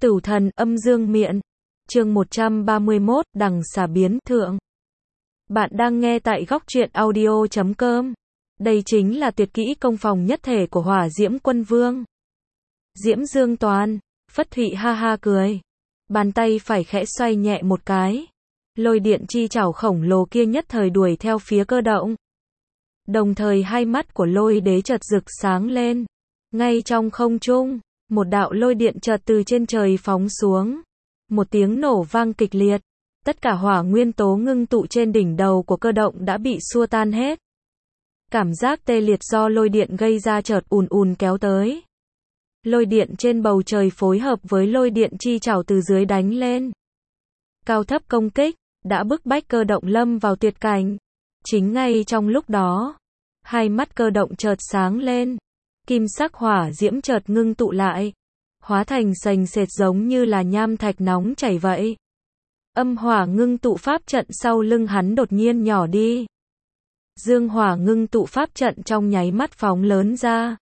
Tửu thần âm dương miện. Chương 131, đằng xà biến thượng. Bạn đang nghe tại góc truyện audio.com. Đây chính là tuyệt kỹ công phòng nhất thể của Hỏa Diễm Quân Vương. Diễm Dương Toàn. Phất Thụy ha ha cười. Bàn tay phải khẽ xoay nhẹ một cái. Lôi điện chi chảo khổng lồ kia nhất thời đuổi theo phía Cơ Động. Đồng thời hai mắt của Lôi Đế chợt rực sáng lên. Ngay trong không trung, một đạo lôi điện chợt từ trên trời phóng xuống. Một tiếng nổ vang kịch liệt. Tất cả hỏa nguyên tố ngưng tụ trên đỉnh đầu của Cơ Động đã bị xua tan hết. Cảm giác tê liệt do lôi điện gây ra chợt ùn ùn kéo tới. Lôi điện trên bầu trời phối hợp với lôi điện chi chảo từ dưới đánh lên. Cao thấp công kích, đã bức bách Cơ Động lâm vào tuyệt cảnh. Chính ngay trong lúc đó, hai mắt Cơ Động chợt sáng lên. Kim sắc hỏa diễm chợt ngưng tụ lại, hóa thành sền sệt giống như là nham thạch nóng chảy vậy. Âm hỏa ngưng tụ pháp trận sau lưng hắn đột nhiên nhỏ đi. Dương hỏa ngưng tụ pháp trận trong nháy mắt phóng lớn ra,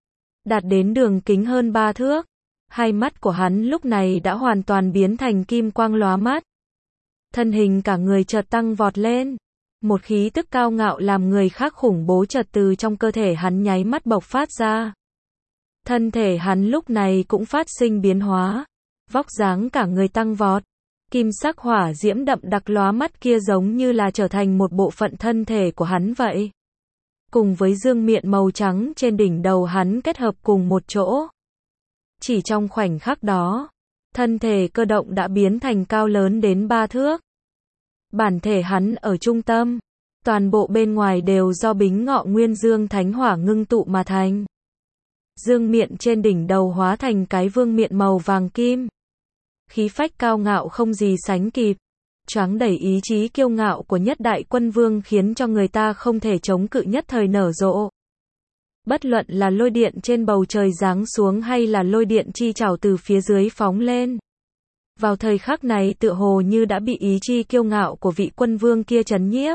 đạt đến đường kính hơn 3 thước. Hai mắt của hắn lúc này đã hoàn toàn biến thành kim quang lóa mắt. Thân hình cả người chợt tăng vọt lên. Một khí tức cao ngạo làm người khác khủng bố chợt từ trong cơ thể hắn nháy mắt bộc phát ra. Thân thể hắn lúc này cũng phát sinh biến hóa. Vóc dáng cả người tăng vọt. Kim sắc hỏa diễm đậm đặc lóa mắt kia giống như là trở thành một bộ phận thân thể của hắn vậy. Cùng với dương miện màu trắng trên đỉnh đầu hắn kết hợp cùng một chỗ. Chỉ trong khoảnh khắc đó, thân thể Cơ Động đã biến thành cao lớn đến 3 thước. Bản thể hắn ở trung tâm, toàn bộ bên ngoài đều do bính ngọ nguyên dương thánh hỏa ngưng tụ mà thành. Dương miện trên đỉnh đầu hóa thành cái vương miện màu vàng kim. Khí phách cao ngạo không gì sánh kịp, choáng đẩy ý chí kiêu ngạo của nhất đại quân vương khiến cho người ta không thể chống cự nhất thời nở rộ. Bất luận là lôi điện trên bầu trời giáng xuống hay là lôi điện chi chảo từ phía dưới phóng lên. Vào thời khắc này tựa hồ như đã bị ý chí kiêu ngạo của vị quân vương kia trấn nhiếp.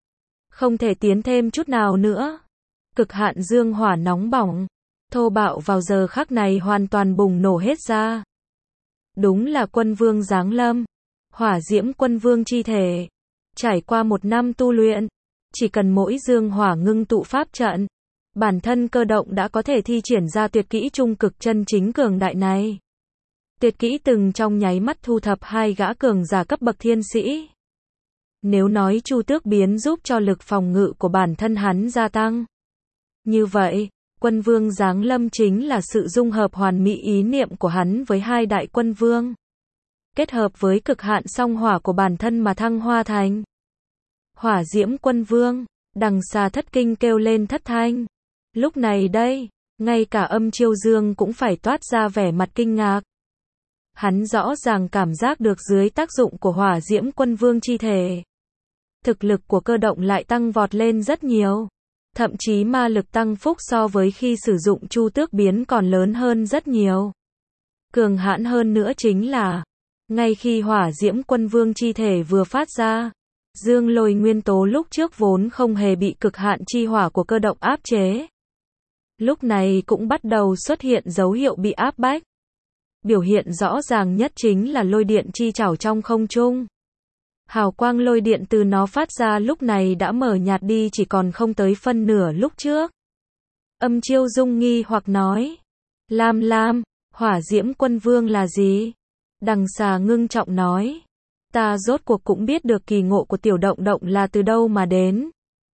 Không thể tiến thêm chút nào nữa. Cực hạn dương hỏa nóng bỏng, thô bạo vào giờ khắc này hoàn toàn bùng nổ hết ra. Đúng là quân vương giáng lâm. Hỏa diễm quân vương chi thể. Trải qua 1 năm tu luyện, chỉ cần mỗi dương hỏa ngưng tụ pháp trận, bản thân Cơ Động đã có thể thi triển ra tuyệt kỹ trung cực chân chính cường đại này. Tuyệt kỹ từng trong nháy mắt thu thập 2 gã cường giả cấp bậc thiên sĩ. Nếu nói Chu Tước biến giúp cho lực phòng ngự của bản thân hắn gia tăng, như vậy, quân vương giáng lâm chính là sự dung hợp hoàn mỹ ý niệm của hắn với 2 đại quân vương. Kết hợp với cực hạn song hỏa của bản thân mà thăng hoa thành Hỏa Diễm Quân Vương. Đằng xà thất kinh kêu lên thất thanh. Lúc này đây, ngay cả Âm Chiêu Dương cũng phải toát ra vẻ mặt kinh ngạc. Hắn rõ ràng cảm giác được dưới tác dụng của Hỏa Diễm Quân Vương chi thể, thực lực của Cơ Động lại tăng vọt lên rất nhiều. Thậm chí ma lực tăng phúc so với khi sử dụng Chu Tước biến còn lớn hơn rất nhiều. Cường hãn hơn nữa chính là, ngay khi Hỏa Diễm Quân Vương chi thể vừa phát ra, dương lôi nguyên tố lúc trước vốn không hề bị cực hạn chi hỏa của Cơ Động áp chế. Lúc này cũng bắt đầu xuất hiện dấu hiệu bị áp bách. Biểu hiện rõ ràng nhất chính là lôi điện chi chảo trong không trung. Hào quang lôi điện từ nó phát ra lúc này đã mở nhạt đi, chỉ còn không tới phân nửa lúc trước. Âm Chiêu Dung nghi hoặc nói. Lam, Hỏa Diễm Quân Vương là gì? Đằng xà ngưng trọng nói. Ta rốt cuộc cũng biết được kỳ ngộ của tiểu Động Động là từ đâu mà đến.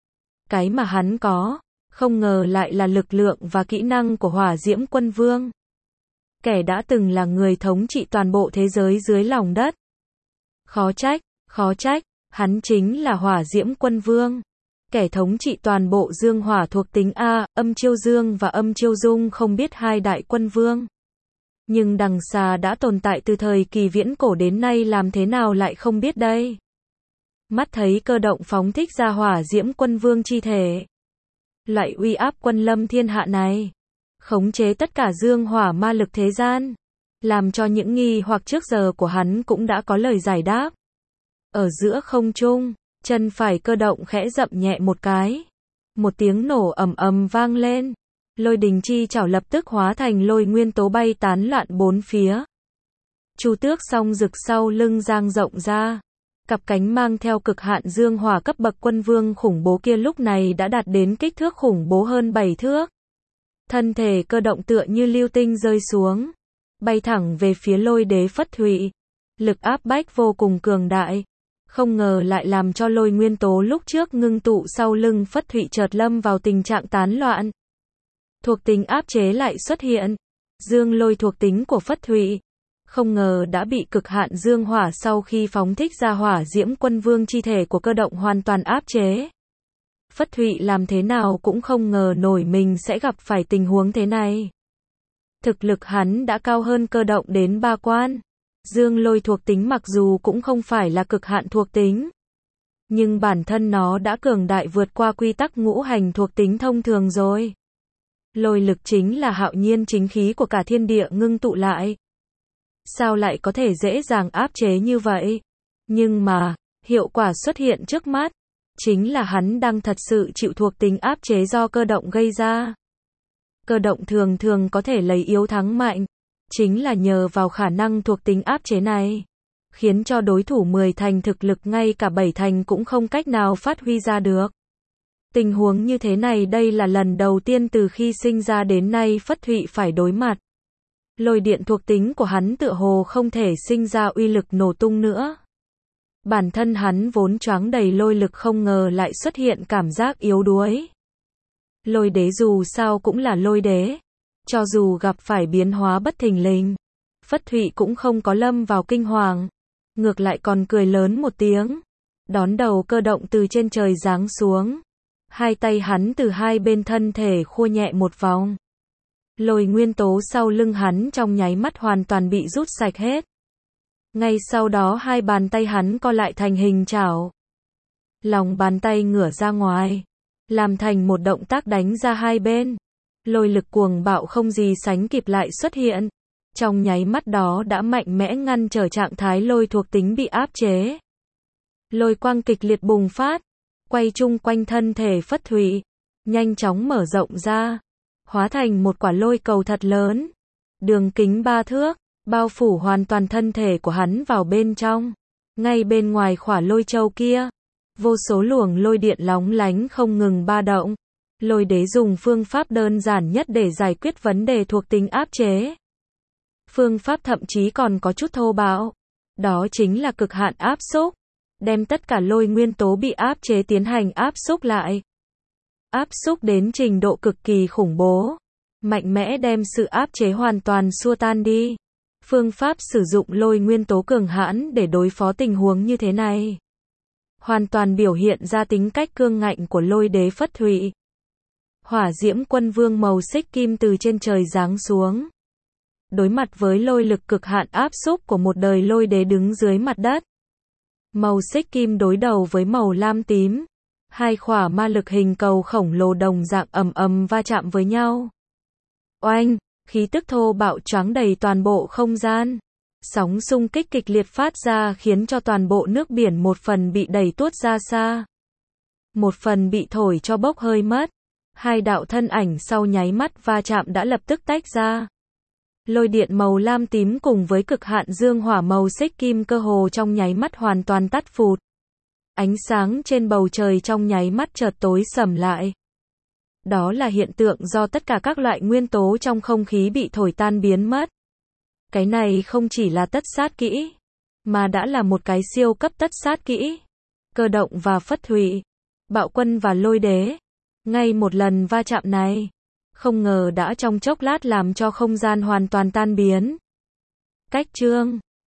Cái mà hắn có, không ngờ lại là lực lượng và kỹ năng của Hỏa Diễm Quân Vương. Kẻ đã từng là người thống trị toàn bộ thế giới dưới lòng đất. Khó trách, hắn chính là Hỏa Diễm Quân Vương. Kẻ thống trị toàn bộ dương hỏa thuộc tính A, Âm Chiêu Dương và Âm Chiêu Dung không biết 2 đại quân vương. Nhưng đằng xà đã tồn tại từ thời kỳ viễn cổ đến nay, làm thế nào lại không biết đây? Mắt thấy Cơ Động phóng thích ra Hỏa Diễm Quân Vương chi thể. Loại uy áp quân lâm thiên hạ này, khống chế tất cả dương hỏa ma lực thế gian, làm cho những nghi hoặc trước giờ của hắn cũng đã có lời giải đáp. Ở giữa không trung, chân phải Cơ Động khẽ dậm nhẹ một cái. Một tiếng nổ ầm ầm vang lên. Lôi đình chi chảo lập tức hóa thành lôi nguyên tố bay tán loạn bốn phía. Chu Tước song rực sau lưng dang rộng ra. Cặp cánh mang theo cực hạn dương hỏa cấp bậc quân vương khủng bố kia lúc này đã đạt đến kích thước khủng bố hơn 7 thước. Thân thể cơ động tựa như lưu tinh rơi xuống, bay thẳng về phía Lôi Đế Phất Thụy. Lực áp bách vô cùng cường đại, không ngờ lại làm cho lôi nguyên tố lúc trước ngưng tụ sau lưng Phất Thụy chợt lâm vào tình trạng tán loạn. Thuộc tính áp chế lại xuất hiện. Dương lôi thuộc tính của Phất Thụy, không ngờ đã bị cực hạn dương hỏa sau khi phóng thích ra hỏa diễm quân vương chi thể của cơ động hoàn toàn áp chế. Phất Thụy làm thế nào cũng không ngờ nổi mình sẽ gặp phải tình huống thế này. Thực lực hắn đã cao hơn cơ động đến 3 quan. Dương lôi thuộc tính mặc dù cũng không phải là cực hạn thuộc tính, nhưng bản thân nó đã cường đại vượt qua quy tắc ngũ hành thuộc tính thông thường rồi. Lôi lực chính là hạo nhiên chính khí của cả thiên địa ngưng tụ lại. Sao lại có thể dễ dàng áp chế như vậy? Nhưng mà, hiệu quả xuất hiện trước mắt, chính là hắn đang thật sự chịu thuộc tính áp chế do cơ động gây ra. Cơ động thường thường có thể lấy yếu thắng mạnh, chính là nhờ vào khả năng thuộc tính áp chế này, khiến cho đối thủ 10 thành thực lực ngay cả 7 thành cũng không cách nào phát huy ra được. Tình huống như thế này đây là lần đầu tiên từ khi sinh ra đến nay Phất Thụy phải đối mặt. Lôi điện thuộc tính của hắn tựa hồ không thể sinh ra uy lực nổ tung nữa. Bản thân hắn vốn choáng đầy lôi lực không ngờ lại xuất hiện cảm giác yếu đuối. Lôi đế dù sao cũng là lôi đế. Cho dù gặp phải biến hóa bất thình lình, Phất Thụy cũng không có lâm vào kinh hoàng. Ngược lại còn cười lớn một tiếng. Đón đầu cơ động từ trên trời giáng xuống. Hai tay hắn từ hai bên thân thể khua nhẹ một vòng. Lôi nguyên tố sau lưng hắn trong nháy mắt hoàn toàn bị rút sạch hết. Ngay sau đó hai bàn tay hắn co lại thành hình chảo. Lòng bàn tay ngửa ra ngoài, làm thành một động tác đánh ra hai bên. Lôi lực cuồng bạo không gì sánh kịp lại xuất hiện. Trong nháy mắt đó đã mạnh mẽ ngăn trở trạng thái lôi thuộc tính bị áp chế. Lôi quang kịch liệt bùng phát, quay chung quanh thân thể Phất Thụy, nhanh chóng mở rộng ra, hóa thành một quả lôi cầu thật lớn, đường kính 3 thước, bao phủ hoàn toàn thân thể của hắn vào bên trong. Ngay bên ngoài khỏa lôi châu kia, vô số luồng lôi điện lóng lánh không ngừng ba động. Lôi đế dùng phương pháp đơn giản nhất để giải quyết vấn đề thuộc tính áp chế. Phương pháp thậm chí còn có chút thô bạo. Đó chính là cực hạn áp xúc. Đem tất cả lôi nguyên tố bị áp chế tiến hành áp xúc lại. Áp xúc đến trình độ cực kỳ khủng bố. Mạnh mẽ đem sự áp chế hoàn toàn xua tan đi. Phương pháp sử dụng lôi nguyên tố cường hãn để đối phó tình huống như thế này, hoàn toàn biểu hiện ra tính cách cương ngạnh của lôi đế Phất Thụy. Hỏa diễm quân vương màu xích kim từ trên trời giáng xuống. Đối mặt với lôi lực cực hạn áp xúc của một đời lôi đế đứng dưới mặt đất. Màu xích kim đối đầu với màu lam tím. Hai khỏa ma lực hình cầu khổng lồ đồng dạng ầm ầm va chạm với nhau. Oanh, khí tức thô bạo choáng đầy toàn bộ không gian. Sóng xung kích kịch liệt phát ra khiến cho toàn bộ nước biển một phần bị đẩy tuốt ra xa. Một phần bị thổi cho bốc hơi mất. Hai đạo thân ảnh sau nháy mắt va chạm đã lập tức tách ra. Lôi điện màu lam tím cùng với cực hạn dương hỏa màu xích kim cơ hồ trong nháy mắt hoàn toàn tắt phụt. Ánh sáng trên bầu trời trong nháy mắt chợt tối sầm lại. Đó là hiện tượng do tất cả các loại nguyên tố trong không khí bị thổi tan biến mất. Cái này không chỉ là tất sát kỹ, mà đã là một cái siêu cấp tất sát kỹ. Cơ động và Phất Thụy, Bạo Quân và Lôi Đế. Ngay một lần va chạm này, không ngờ đã trong chốc lát làm cho không gian hoàn toàn tan biến. Cách chương